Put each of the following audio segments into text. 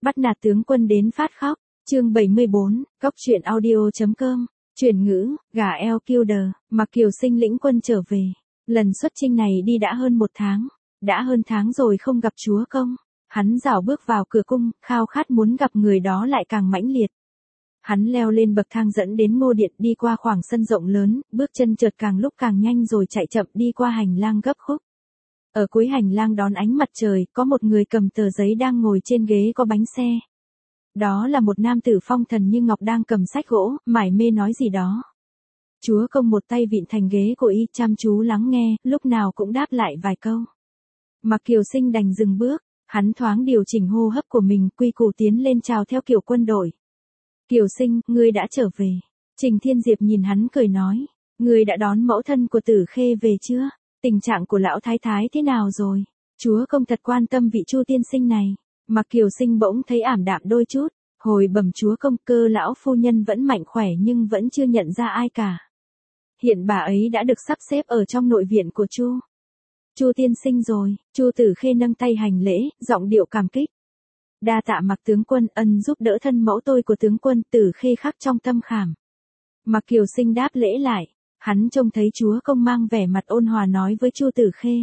Bắt nạt tướng quân đến phát khóc. Chương 74, Cóc truyện audio.com. Chuyển ngữ, gà eo Kildare, Mặc Kiều Sinh lĩnh quân trở về. Lần xuất chinh này đi đã hơn 1 tháng. Đã hơn tháng rồi không gặp chúa công. Hắn rảo bước vào cửa cung, khao khát muốn gặp người đó lại càng mãnh liệt. Hắn leo lên bậc thang dẫn đến ngô điện, đi qua khoảng sân rộng lớn, bước chân chợt càng lúc càng nhanh rồi chạy chậm đi qua hành lang gấp khúc. Ở cuối hành lang đón ánh mặt trời, có một người cầm tờ giấy đang ngồi trên ghế có bánh xe. Đó là một nam tử phong thần như ngọc đang cầm sách gỗ, mải mê nói gì đó. Chúa công một tay vịn thành ghế của y, chăm chú lắng nghe, lúc nào cũng đáp lại vài câu. Mặc Kiều Sinh đành dừng bước, hắn thoáng điều chỉnh hô hấp của mình, quy củ tiến lên chào theo kiểu quân đội. Kiều Sinh, ngươi đã trở về. Trình Thiên Diệp nhìn hắn cười nói, ngươi đã đón mẫu thân của Tử Khê về chưa? Tình trạng của lão thái thái thế nào rồi? Chúa công thật quan tâm vị Chu tiên sinh này. Mặc Kiều Sinh bỗng thấy ảm đạm đôi chút, hồi bẩm chúa công, cơ lão phu nhân vẫn mạnh khỏe nhưng vẫn chưa nhận ra ai cả. Hiện bà ấy đã được sắp xếp ở trong nội viện của Chu tiên sinh rồi. Chu Tử Khê nâng tay hành lễ, giọng điệu cảm kích. Đa tạ Mặc tướng quân, ân giúp đỡ thân mẫu tôi của tướng quân. Tử Khê khắc trong tâm khảm. Mặc Kiều Sinh đáp lễ lại, hắn trông thấy chúa công mang vẻ mặt ôn hòa nói với Chu Tử Khê.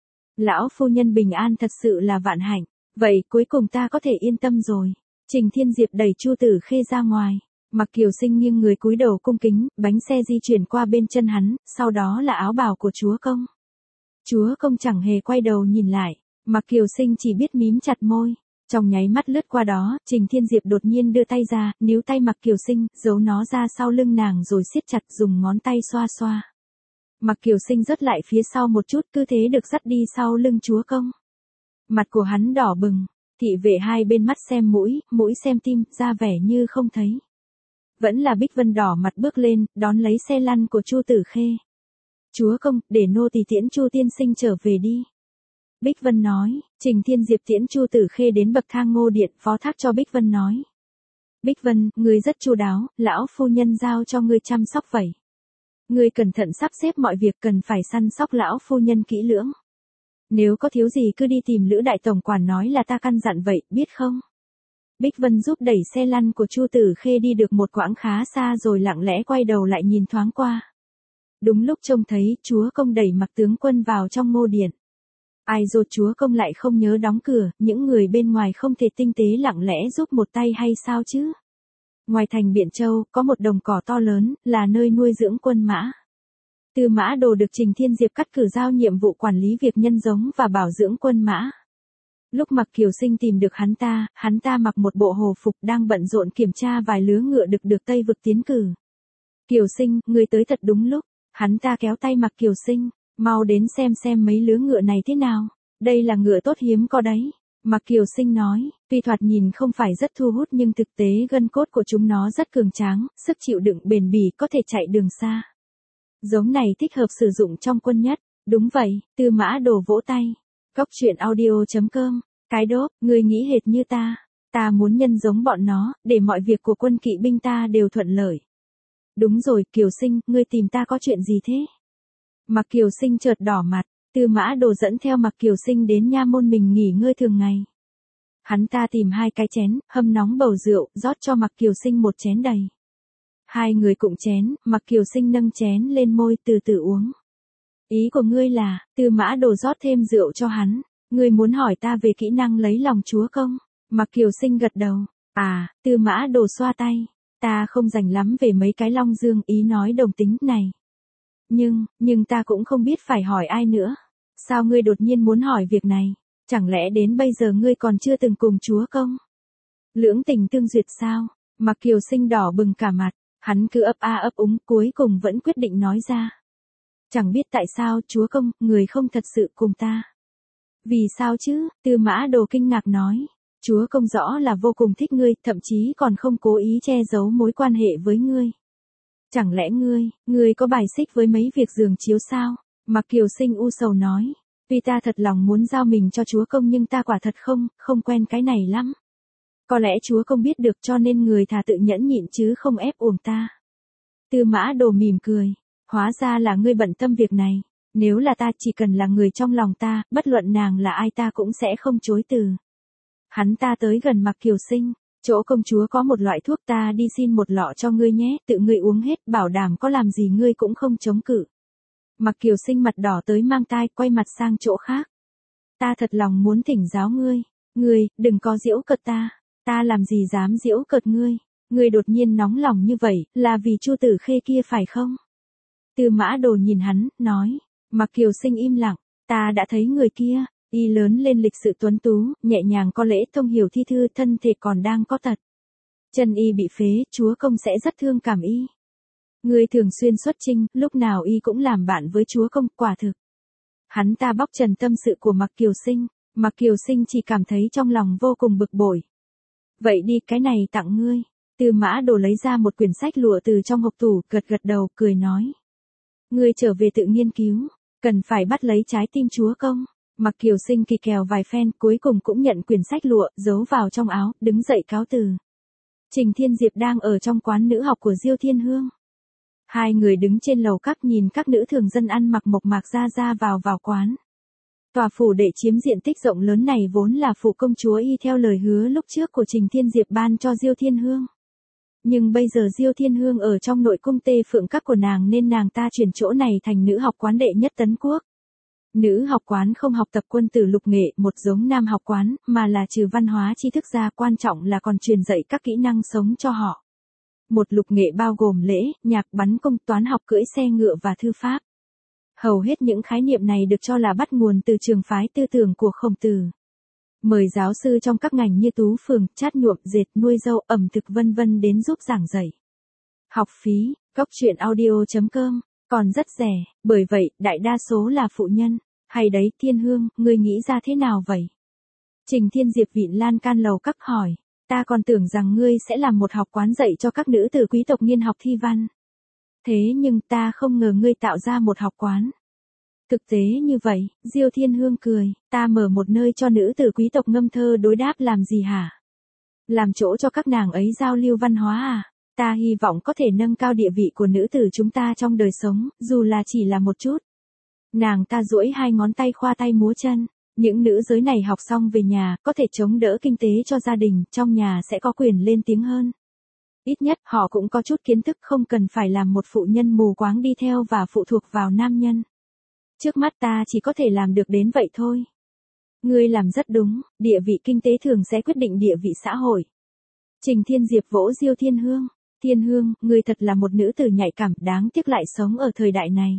Lão phu nhân bình an thật sự là vạn hạnh, vậy cuối cùng ta có thể yên tâm rồi. Trình Thiên Diệp đẩy Chu Tử Khê ra ngoài. Mặc Kiều Sinh nghiêng người cúi đầu cung kính, bánh xe di chuyển qua bên chân hắn, sau đó là áo bào của chúa công. Chúa công chẳng hề quay đầu nhìn lại, Mặc Kiều Sinh chỉ biết mím chặt môi. Trong nháy mắt lướt qua đó, Trình Thiên Diệp đột nhiên đưa tay ra, níu tay Mặc Kiều Sinh, giấu nó ra sau lưng nàng rồi siết chặt, dùng ngón tay xoa xoa. Mặc Kiều Sinh rớt lại phía sau một chút, cứ thế được dắt đi sau lưng chúa công. Mặt của hắn đỏ bừng, thị vệ hai bên mắt xem mũi, mũi xem tim, ra vẻ như không thấy. Vẫn là Bích Vân đỏ mặt bước lên, đón lấy xe lăn của Chu Tử Khê. Chúa công, để nô tỳ tiễn Chu tiên sinh trở về đi. Bích Vân nói. Trình Thiên Diệp tiễn Chu Tử Khê đến bậc thang ngô điện, phó thác cho Bích Vân nói. Bích Vân, ngươi rất chu đáo, lão phu nhân giao cho ngươi chăm sóc vậy. Ngươi cẩn thận sắp xếp mọi việc, cần phải săn sóc lão phu nhân kỹ lưỡng. Nếu có thiếu gì cứ đi tìm Lữ đại tổng quản nói là ta căn dặn vậy, biết không? Bích Vân giúp đẩy xe lăn của Chu Tử Khê đi được một quãng khá xa rồi lặng lẽ quay đầu lại nhìn thoáng qua. Đúng lúc trông thấy chúa công đẩy Mặc tướng quân vào trong ngô điện. Ai dột chúa công lại không nhớ đóng cửa, những người bên ngoài không thể tinh tế lặng lẽ giúp một tay hay sao chứ? Ngoài thành Biện Châu, có một đồng cỏ to lớn, là nơi nuôi dưỡng quân mã. Tư Mã Đồ được Trình Thiên Diệp cắt cử giao nhiệm vụ quản lý việc nhân giống và bảo dưỡng quân mã. Lúc Mặc Kiều Sinh tìm được hắn ta mặc một bộ hồ phục đang bận rộn kiểm tra vài lứa ngựa được Tây vực tiến cử. Kiều Sinh, ngươi tới thật đúng lúc. Hắn ta kéo tay Mặc Kiều Sinh, mau đến xem mấy lứa ngựa này thế nào. Đây là ngựa tốt hiếm có đấy. Mặc Kiều Sinh nói, tuy thoạt nhìn không phải rất thu hút nhưng thực tế gân cốt của chúng nó rất cường tráng, sức chịu đựng bền bỉ, có thể chạy đường xa. Giống này thích hợp sử dụng trong quân nhất. Đúng vậy. Tư Mã Đồ vỗ tay. Cóc truyện audio.com. Cái đốp, ngươi nghĩ hệt như ta. Ta muốn nhân giống bọn nó, để mọi việc của quân kỵ binh ta đều thuận lợi. Đúng rồi, Kiều Sinh, ngươi tìm ta có chuyện gì thế? Mặc Kiều Sinh chợt đỏ mặt. Tư Mã Đồ dẫn theo Mặc Kiều Sinh đến nha môn mình nghỉ ngơi thường ngày. Hắn ta tìm 2 cái chén, hâm nóng bầu rượu, rót cho Mặc Kiều Sinh một chén đầy. Hai người cụng chén, Mặc Kiều Sinh nâng chén lên môi từ từ uống. Ý của ngươi là, Tư Mã Đồ rót thêm rượu cho hắn. Ngươi muốn hỏi ta về kỹ năng lấy lòng chúa công? Mặc Kiều Sinh gật đầu. À, Tư Mã Đồ xoa tay. Ta không rành lắm về mấy cái long dương, ý nói đồng tính này. Nhưng ta cũng không biết phải hỏi ai nữa. Sao ngươi đột nhiên muốn hỏi việc này? Chẳng lẽ đến bây giờ ngươi còn chưa từng cùng chúa công lưỡng tình tương duyệt sao? Mặc Kiều Sinh đỏ bừng cả mặt, hắn cứ ấp a ấp úng, cuối cùng vẫn quyết định nói ra. Chẳng biết tại sao chúa công, người không thật sự cùng ta. Vì sao chứ? Tư Mã Đồ kinh ngạc nói. Chúa công rõ là vô cùng thích ngươi, thậm chí còn không cố ý che giấu mối quan hệ với ngươi. Chẳng lẽ ngươi có bài xích với mấy việc giường chiếu sao? Mặc Kiều Sinh u sầu nói. Vì ta thật lòng muốn giao mình cho chúa công nhưng ta quả thật không quen cái này lắm. Có lẽ chúa công biết được cho nên người thà tự nhẫn nhịn chứ không ép uổng ta. Tư Mã Đồ mỉm cười. Hóa ra là ngươi bận tâm việc này. Nếu là ta, chỉ cần là người trong lòng ta, bất luận nàng là ai ta cũng sẽ không chối từ. Hắn ta tới gần Mạc Kiều Sinh, chỗ công chúa có một loại thuốc ta đi xin một lọ cho ngươi nhé, tự ngươi uống hết, bảo đảm có làm gì ngươi cũng không chống cự. Mạc Kiều Sinh mặt đỏ tới mang tai, quay mặt sang chỗ khác. Ta thật lòng muốn thỉnh giáo ngươi, đừng có giễu cợt ta làm gì dám giễu cợt ngươi. Ngươi đột nhiên nóng lòng như vậy, là vì Chu Tử Khê kia phải không? Tư Mã Đồ nhìn hắn, nói. Mạc Kiều Sinh im lặng, ta đã thấy người kia, y lớn lên lịch sự tuấn tú, nhẹ nhàng có lễ thông hiểu thi thư, thân thể còn đang có tật. Chân y bị phế, chúa công sẽ rất thương cảm y. Ngươi thường xuyên xuất chinh, lúc nào y cũng làm bạn với chúa công, quả thực. Hắn ta bóc trần tâm sự của Mạc Kiều Sinh chỉ cảm thấy trong lòng vô cùng bực bội. Vậy đi, cái này tặng ngươi. Tư Mã Đồ lấy ra một quyển sách lụa từ trong hộc tủ, gật gật đầu, cười nói. Ngươi trở về tự nghiên cứu, cần phải bắt lấy trái tim chúa công. Mạc Kiều Sinh kỳ kèo vài phen, cuối cùng cũng nhận quyển sách lụa, giấu vào trong áo, đứng dậy cáo từ. Trình Thiên Diệp đang ở trong quán nữ học của Diêu Thiên Hương. Hai người đứng trên lầu các nhìn các nữ thường dân ăn mặc mộc mạc ra vào quán. Tòa phủ để chiếm diện tích rộng lớn này vốn là phủ công chúa y theo lời hứa lúc trước của Trình Thiên Diệp ban cho Diêu Thiên Hương. Nhưng bây giờ Diêu Thiên Hương ở trong nội cung Tê Phượng Các của nàng nên nàng ta chuyển chỗ này thành nữ học quán đệ nhất Tấn Quốc. Nữ học quán không học tập quân tử lục nghệ một giống nam học quán, mà là trừ văn hóa tri thức ra, quan trọng là còn truyền dạy các kỹ năng sống cho họ. Một lục nghệ bao gồm lễ, nhạc, bắn cung, toán học, cưỡi xe ngựa và thư pháp. Hầu hết những khái niệm này được cho là bắt nguồn từ trường phái tư tưởng của Khổng Tử. Mời giáo sư trong các ngành như tú phường, chát nhuộm, dệt, nuôi dâu, ẩm thực vân vân đến giúp giảng dạy. Học phí, coctruyện.audio.com, còn rất rẻ, bởi vậy, đại đa số là phụ nhân. Hay đấy, Thiên Hương, ngươi nghĩ ra thế nào vậy? Trình Thiên Diệp vịn lan can lầu các hỏi, ta còn tưởng rằng ngươi sẽ làm một học quán dạy cho các nữ tử quý tộc nghiên học thi văn. Thế nhưng ta không ngờ ngươi tạo ra một học quán. Thực tế như vậy, Diêu Thiên Hương cười, ta mở một nơi cho nữ tử quý tộc ngâm thơ đối đáp làm gì hả? Làm chỗ cho các nàng ấy giao lưu văn hóa à? Ta hy vọng có thể nâng cao địa vị của nữ tử chúng ta trong đời sống, dù là chỉ là một chút. Nàng ta duỗi hai ngón tay khoa tay múa chân. Những nữ giới này học xong về nhà, có thể chống đỡ kinh tế cho gia đình, trong nhà sẽ có quyền lên tiếng hơn. Ít nhất, họ cũng có chút kiến thức, không cần phải làm một phụ nhân mù quáng đi theo và phụ thuộc vào nam nhân. Trước mắt ta chỉ có thể làm được đến vậy thôi. Ngươi làm rất đúng, địa vị kinh tế thường sẽ quyết định địa vị xã hội. Trình Thiên Diệp vỗ Diêu Thiên Hương. Thiên Hương, ngươi thật là một nữ tử nhạy cảm, đáng tiếc lại sống ở thời đại này.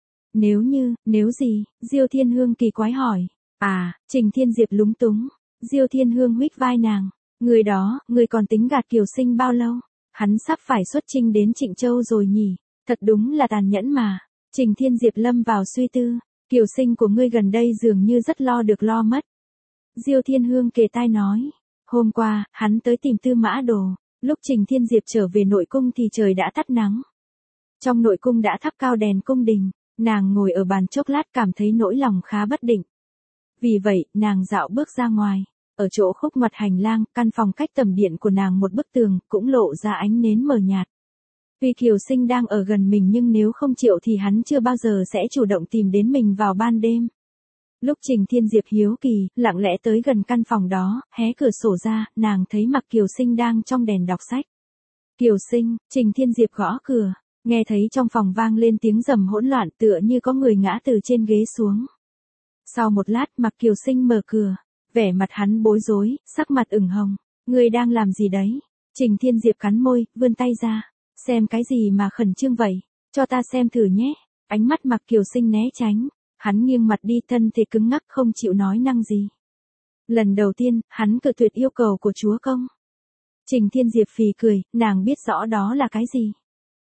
Nếu gì, Diêu Thiên Hương kỳ quái hỏi. Trình Thiên Diệp lúng túng. Diêu Thiên Hương huých vai nàng. Người còn tính gạt Kiều Sinh bao lâu? Hắn sắp phải xuất chinh đến Trịnh Châu rồi nhỉ? Thật đúng là tàn nhẫn mà. Trình Thiên Diệp lâm vào suy tư. Kiều Sinh của ngươi gần đây dường như rất lo được lo mất. Diêu Thiên Hương kề tai nói. Hôm qua, hắn tới tìm Tư Mã Đồ. Lúc Trình Thiên Diệp trở về nội cung thì trời đã tắt nắng. Trong nội cung đã thắp cao đèn cung đình. Nàng ngồi ở bàn chốc lát cảm thấy nỗi lòng khá bất định. Vì vậy, nàng dạo bước ra ngoài. Ở chỗ khúc ngoặt hành lang, căn phòng cách tầm điện của nàng một bức tường, cũng lộ ra ánh nến mờ nhạt. Vì Kiều Sinh đang ở gần mình nhưng nếu không chịu thì hắn chưa bao giờ sẽ chủ động tìm đến mình vào ban đêm. Lúc Trình Thiên Diệp hiếu kỳ, lặng lẽ tới gần căn phòng đó, hé cửa sổ ra, nàng thấy Mạc Kiều Sinh đang trong đèn đọc sách. Kiều Sinh, Trình Thiên Diệp gõ cửa, nghe thấy trong phòng vang lên tiếng rầm hỗn loạn tựa như có người ngã từ trên ghế xuống. Sau một lát Mạc Kiều Sinh mở cửa, vẻ mặt hắn bối rối, sắc mặt ửng hồng. Ngươi đang làm gì đấy? Trình Thiên Diệp cắn môi, vươn tay ra. Xem cái gì mà khẩn trương vậy? Cho ta xem thử nhé. Ánh mắt Mạc Kiều Sinh né tránh. Hắn nghiêng mặt đi, thân thể cứng ngắc không chịu nói năng gì. Lần đầu tiên, hắn cự tuyệt yêu cầu của chúa công. Trình Thiên Diệp phì cười, nàng biết rõ đó là cái gì.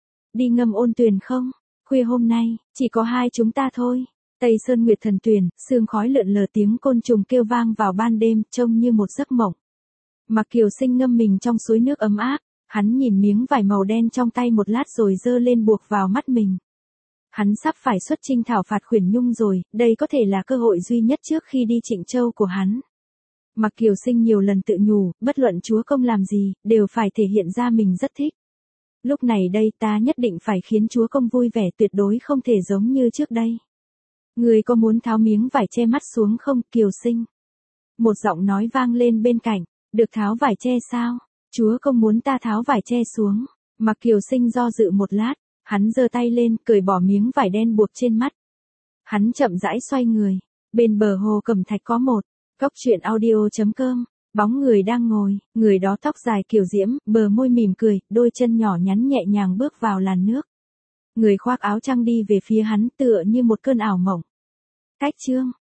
Đi ngâm ôn tuyền không? Khuya hôm nay, chỉ có hai chúng ta thôi. Tây Sơn Nguyệt Thần Tuyền, sương khói lượn lờ, tiếng côn trùng kêu vang vào ban đêm, trông như một giấc mộng. Mạc Kiều Sinh ngâm mình trong suối nước ấm áp, hắn nhìn miếng vải màu đen trong tay một lát rồi giơ lên buộc vào mắt mình. Hắn sắp phải xuất chinh thảo phạt Khuyển Nhung rồi, đây có thể là cơ hội duy nhất trước khi đi Trịnh Châu của hắn. Mạc Kiều Sinh nhiều lần tự nhủ, bất luận chúa công làm gì, đều phải thể hiện ra mình rất thích. Lúc này đây ta nhất định phải khiến chúa công vui vẻ, tuyệt đối không thể giống như trước đây. Ngươi có muốn tháo miếng vải che mắt xuống không, Kiều Sinh? Một giọng nói vang lên bên cạnh, được tháo vải che sao? Chúa công muốn ta tháo vải che xuống. Mạc Kiều Sinh do dự một lát, hắn giơ tay lên, cởi bỏ miếng vải đen buộc trên mắt. Hắn chậm rãi xoay người, bên bờ hồ Cẩm Thạch có một góc truyện audio.com, bóng người đang ngồi, người đó tóc dài kiều diễm, bờ môi mỉm cười, đôi chân nhỏ nhắn nhẹ nhàng bước vào làn nước. Người khoác áo trăng đi về phía hắn tựa như một cơn ảo mộng. Cách chương